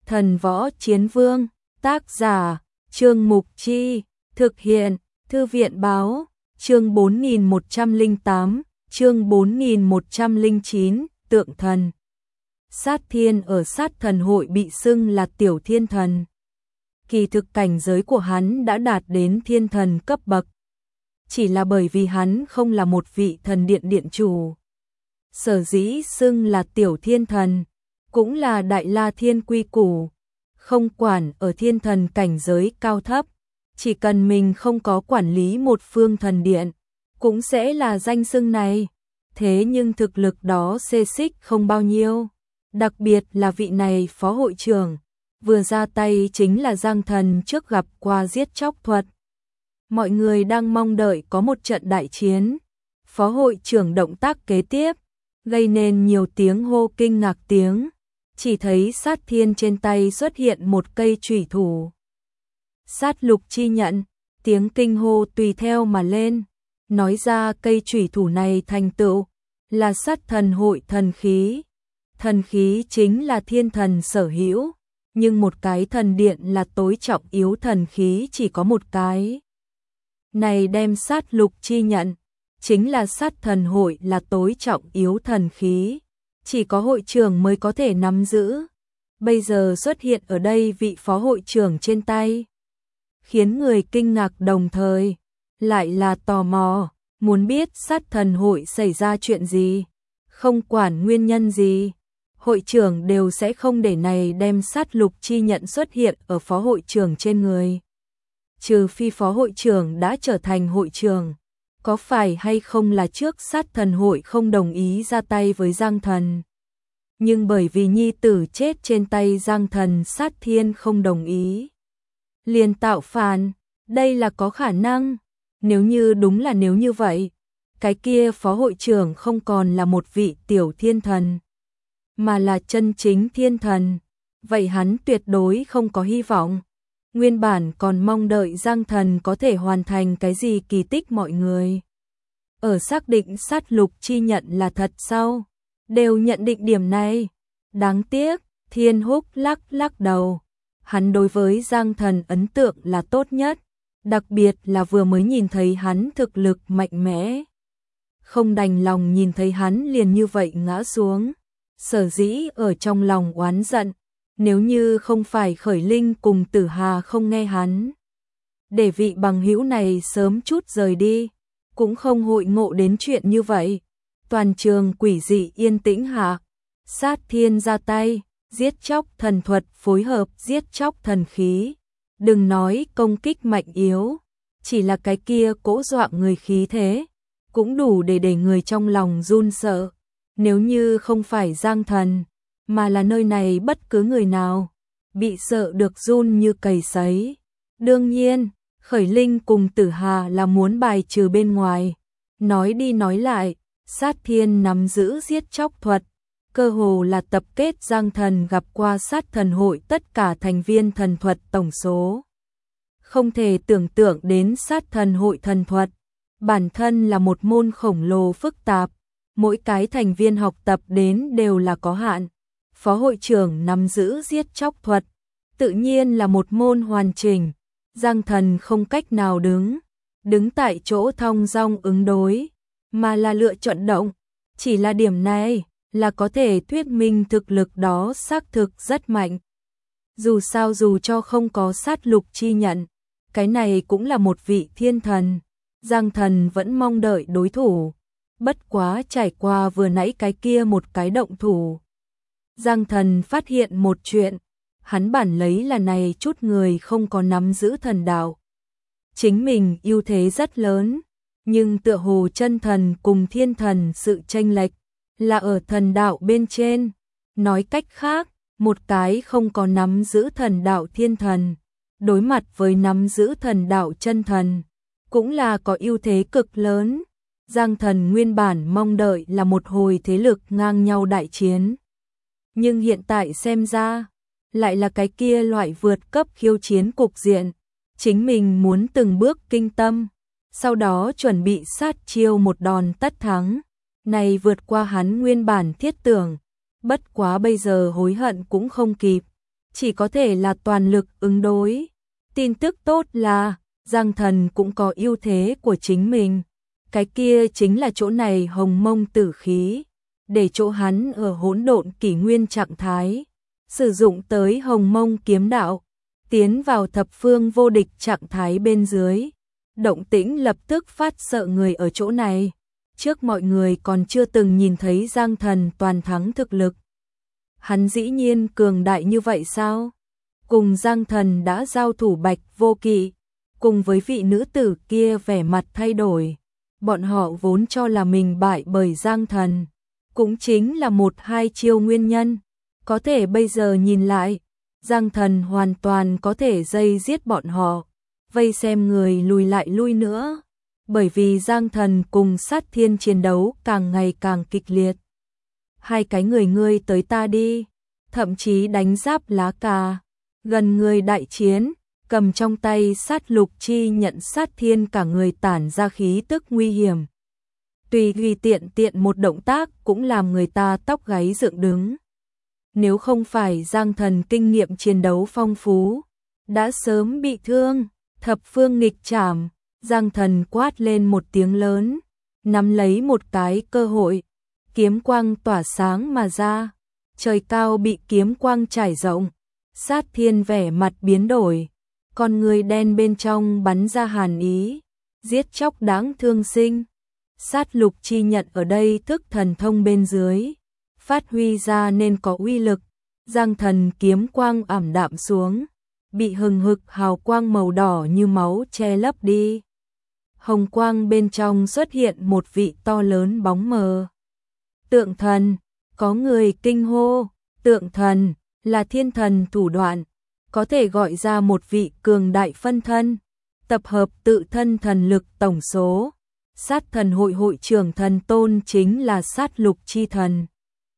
Thần võ chiến vương, tác giả, Trương Mục Chi, thực hiện, Thư viện báo, chương 4108, chương 4109, tượng thần. Sát Thiên ở Sát Thần hội bị xưng là tiểu thiên thần. Kỳ thực cảnh giới của hắn đã đạt đến thiên thần cấp bậc. Chỉ là bởi vì hắn không là một vị thần điện điện chủ. Sở dĩ xưng là tiểu thiên thần, cũng là đại la thiên quy củ, không quản ở thiên thần cảnh giới cao thấp, chỉ cần mình không có quản lý một phương thần điện, cũng sẽ là danh xưng này. Thế nhưng thực lực đó xê xích không bao nhiêu, đặc biệt là vị này phó hội trưởng, vừa ra tay chính là Giang Thần trước gặp qua giết chóc thuật. Mọi người đang mong đợi có một trận đại chiến, phó hội trưởng động tác kế tiếp, gây nên nhiều tiếng hô kinh ngạc tiếng. Chỉ thấy Sát Thiên trên tay xuất hiện một cây chủy thủ. Sát lục chi nhận, tiếng kinh hô tùy theo mà lên, nói ra cây chủy thủ này thành tựu là Sát Thần hội thần khí. Thần khí chính là thiên thần sở hữu, nhưng một cái thần điện là tối trọng yếu thần khí chỉ có một cái. Này đem sát lục chi nhận, chính là Sát Thần hội là tối trọng yếu thần khí, chỉ có hội trưởng mới có thể nắm giữ. Bây giờ xuất hiện ở đây vị phó hội trưởng trên tay, khiến người kinh ngạc đồng thời, lại là tò mò, muốn biết Sát Thần hội xảy ra chuyện gì, không quản nguyên nhân gì. Hội trưởng đều sẽ không để này đem sát lục chi nhận xuất hiện ở phó hội trưởng trên người. Trừ phi phó hội trưởng đã trở thành hội trưởng, có phải hay không là trước Sát Thần hội không đồng ý ra tay với Giang Thần. Nhưng bởi vì nhi tử chết trên tay Giang Thần, Sát Thiên không đồng ý, liền tạo phản, đây là có khả năng. Nếu như đúng là nếu như vậy, cái kia phó hội trưởng không còn là một vị tiểu thiên thần, mà là chân chính thiên thần, vậy hắn tuyệt đối không có hy vọng. Nguyên bản còn mong đợi Giang Thần có thể hoàn thành cái gì kỳ tích, mọi người ở xác định sát lục chi nhận là thật sau, đều nhận định điểm này. Đáng tiếc, Thiên Húc lắc đầu, hắn đối với Giang Thần ấn tượng là tốt nhất, đặc biệt là vừa mới nhìn thấy hắn thực lực mạnh mẽ, không đành lòng nhìn thấy hắn liền như vậy ngã xuống. Sở dĩ ở trong lòng oán giận, nếu như không phải Khởi Linh cùng Tử Hà không nghe hắn, để vị bằng hữu này sớm chút rời đi, cũng không hội ngộ đến chuyện như vậy. Toàn trường quỷ dị yên tĩnh hạ, Sát Thiên ra tay, giết chóc thần thuật phối hợp giết chóc thần khí. Đừng nói công kích mạnh yếu, chỉ là cái kia cỗ dọa người khí thế, cũng đủ để người trong lòng run sợ. Nếu như không phải Giang Thần, mà là nơi này bất cứ người nào, bị sợ được run như cầy sấy. Đương nhiên, Khởi Linh cùng Tử Hà là muốn bài trừ bên ngoài. Nói đi nói lại, Sát Thiên nắm giữ giết chóc thuật, cơ hồ là tập kết Giang Thần gặp qua Sát Thần hội tất cả thành viên thần thuật tổng số. Không thể tưởng tượng đến Sát Thần hội thần thuật, bản thân là một môn khổng lồ phức tạp. Mỗi cái thành viên học tập đến đều là có hạn. Phó hội trưởng nắm giữ giết chóc thuật, tự nhiên là một môn hoàn chỉnh. Giang Thần không cách nào đứng tại chỗ thong dong ứng đối, mà là lựa chọn động. Chỉ là điểm này là có thể thuyết minh thực lực đó xác thực rất mạnh. Dù sao dù cho không có sát lục chi nhận, cái này cũng là một vị thiên thần. Giang Thần vẫn mong đợi đối thủ. Bất quá trải qua vừa nãy cái kia một cái động thủ, Giang Thần phát hiện một chuyện, hắn bản lấy là này chút người không có nắm giữ thần đạo. Chính mình ưu thế rất lớn, nhưng tựa hồ chân thần cùng thiên thần sự chênh lệch là ở thần đạo bên trên. Nói cách khác, một cái không có nắm giữ thần đạo thiên thần, đối mặt với nắm giữ thần đạo chân thần, cũng là có ưu thế cực lớn. Giang Thần nguyên bản mong đợi là một hồi thế lực ngang nhau đại chiến, nhưng hiện tại xem ra, lại là cái kia loại vượt cấp khiêu chiến cục diện. Chính mình muốn từng bước kinh tâm, sau đó chuẩn bị sát chiêu một đòn tất thắng. Này vượt qua hắn nguyên bản thiết tưởng, bất quá bây giờ hối hận cũng không kịp. chỉ có thể là toàn lực ứng đối. Tin tức tốt là, Giang Thần cũng có ưu thế của chính mình. Cái kia chính là chỗ này hồng mông tử khí, để chỗ hắn ở hỗn độn kỷ nguyên trạng thái, sử dụng tới hồng mông kiếm đạo, tiến vào thập phương vô địch trạng thái bên dưới. Động tĩnh lập tức phát sợ người ở chỗ này. Trước mọi người còn chưa từng nhìn thấy Giang Thần toàn thắng thực lực. Hắn dĩ nhiên cường đại như vậy sao? Cùng Giang Thần đã giao thủ Bạch Vô Kỵ, cùng với vị nữ tử kia vẻ mặt thay đổi. Bọn họ vốn cho là mình bại bởi Giang Thần, cũng chính là một hai chiêu nguyên nhân. Có thể bây giờ nhìn lại, Giang Thần hoàn toàn có thể dây giết bọn họ, vây xem người lùi lại lui nữa. Bởi vì Giang Thần cùng Sát Thiên chiến đấu càng ngày càng kịch liệt. Hai cái người ngươi tới ta đi, thậm chí đánh giáp lá cà, gần người đại chiến, cầm trong tay sát lục chi nhận Sát Thiên cả người tản ra khí tức nguy hiểm. Tùy tiện một động tác cũng làm người ta tóc gáy dựng đứng. Nếu không phải Giang Thần kinh nghiệm chiến đấu phong phú, đã sớm bị thương. Thập phương nghịch trảm, Giang Thần quát lên một tiếng lớn, nắm lấy một cái cơ hội, kiếm quang tỏa sáng mà ra, trời cao bị kiếm quang trải rộng, Sát Thiên vẻ mặt biến đổi, con người đen bên trong bắn ra hàn ý, giết chóc đáng thương sinh. Sát lục chi nhận ở đây thức thần thông bên dưới, phát huy ra nên có uy lực. Giang Thần kiếm quang ảm đạm xuống, bị hừng hực hào quang màu đỏ như máu che lấp đi. Hồng quang bên trong xuất hiện một vị to lớn bóng mờ. Tượng thần, có người kinh hô, tượng thần là thiên thần thủ đoạn, có thể gọi ra một vị cường đại phân thân, tập hợp tự thân thần lực tổng số. Sát thần hội trưởng thần tôn chính là sát lục chi thần.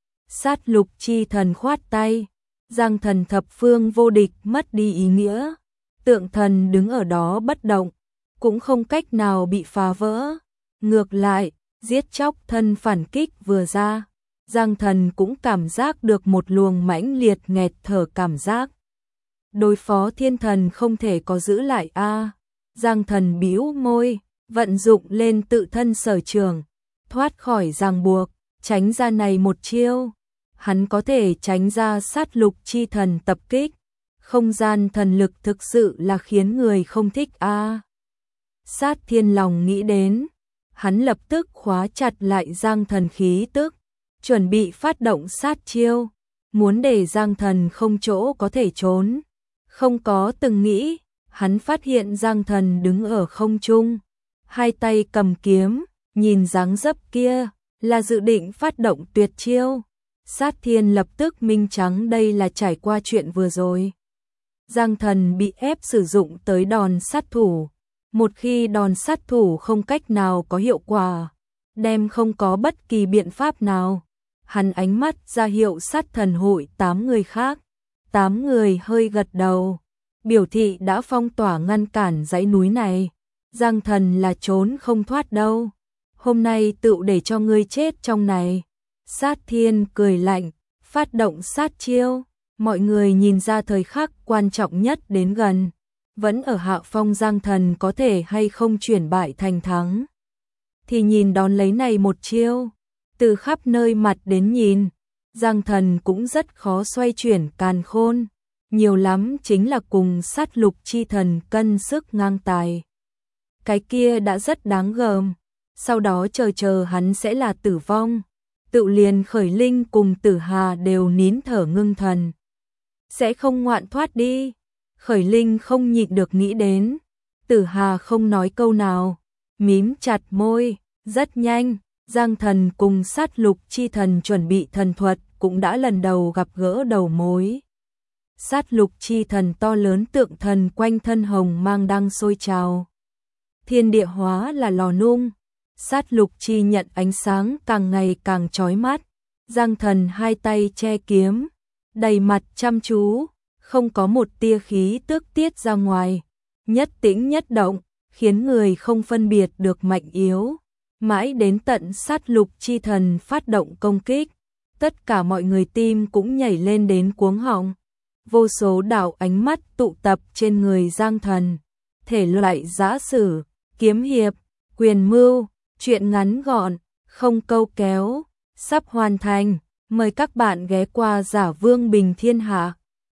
Sát lục chi thần khoát tay, Giang Thần thập phương vô địch mất đi ý nghĩa. Tượng thần đứng ở đó bất động, cũng không cách nào bị phá vỡ. Ngược lại, giết chóc thân phản kích vừa ra, Giang Thần cũng cảm giác được một luồng mãnh liệt nghẹt thở cảm giác. Đối phó thiên thần không thể có giữ lại a. Giang Thần bĩu môi, vận dụng lên tự thân sở trường, thoát khỏi ràng buộc, tránh ra này một chiêu. Hắn có thể tránh ra sát lục chi thần tập kích. Không gian thần lực thực sự là khiến người không thích a. Sát Thiên lòng nghĩ đến, hắn lập tức khóa chặt lại Giang Thần khí tức, chuẩn bị phát động sát chiêu, muốn để Giang Thần không chỗ có thể trốn. Không có từng nghĩ, hắn phát hiện Giang Thần đứng ở không trung, hai tay cầm kiếm, nhìn dáng dấp kia, là dự định phát động tuyệt chiêu. Sát Thiên lập tức minh trắng đây là trải qua chuyện vừa rồi. Giang Thần bị ép sử dụng tới đòn sát thủ. Một khi đòn sát thủ không cách nào có hiệu quả, đem không có bất kỳ biện pháp nào. Hắn ánh mắt ra hiệu sát thần hội 8 người khác. 8 người hơi gật đầu, biểu thị đã phong tỏa ngăn cản dãy núi này. Giang Thần là trốn không thoát đâu. Hôm nay tự để cho ngươi chết trong này. Sát Thiên cười lạnh, phát động sát chiêu. Mọi người nhìn ra thời khắc quan trọng nhất đến gần. Vẫn ở hạ phong Giang Thần có thể hay không chuyển bại thành thắng. Thì nhìn đón lấy này một chiêu. Từ khắp nơi mặt đến nhìn, Giang Thần cũng rất khó xoay chuyển càn khôn. Nhiều lắm chính là cùng sát lục chi thần cân sức ngang tài. Cái kia đã rất đáng gờm. Sau đó chờ hắn sẽ là tử vong. Tự liền Khởi Linh cùng Tử Hà đều nín thở ngưng thần. Sẽ không ngoạn thoát đi. Khởi Linh không nhịn được nghĩ đến. Tử Hà không nói câu nào, mím chặt môi. Rất nhanh, Giang Thần cùng sát lục chi thần chuẩn bị thần thuật cũng đã lần đầu gặp gỡ đầu mối. Sát lục chi thần to lớn tượng thần quanh thân hồng mang đang sôi trào. Thiên địa hóa là lò nung. Sát lục chi nhận ánh sáng càng ngày càng chói mắt. Giang Thần hai tay che kiếm, đầy mặt chăm chú, không có một tia khí tức tiết ra ngoài. Nhất tĩnh nhất động, khiến người không phân biệt được mạnh yếu. Mãi đến tận sát lục chi thần phát động công kích, tất cả mọi người tim cũng nhảy lên đến cuống họng. vô số đạo ánh mắt tụ tập trên người Giang Thần. Thể loại giã sử, kiếm hiệp, quyền mưu, truyện ngắn gọn, không câu kéo, sắp hoàn thành. Mời các bạn ghé qua Giả Vương Bình Thiên Hạ.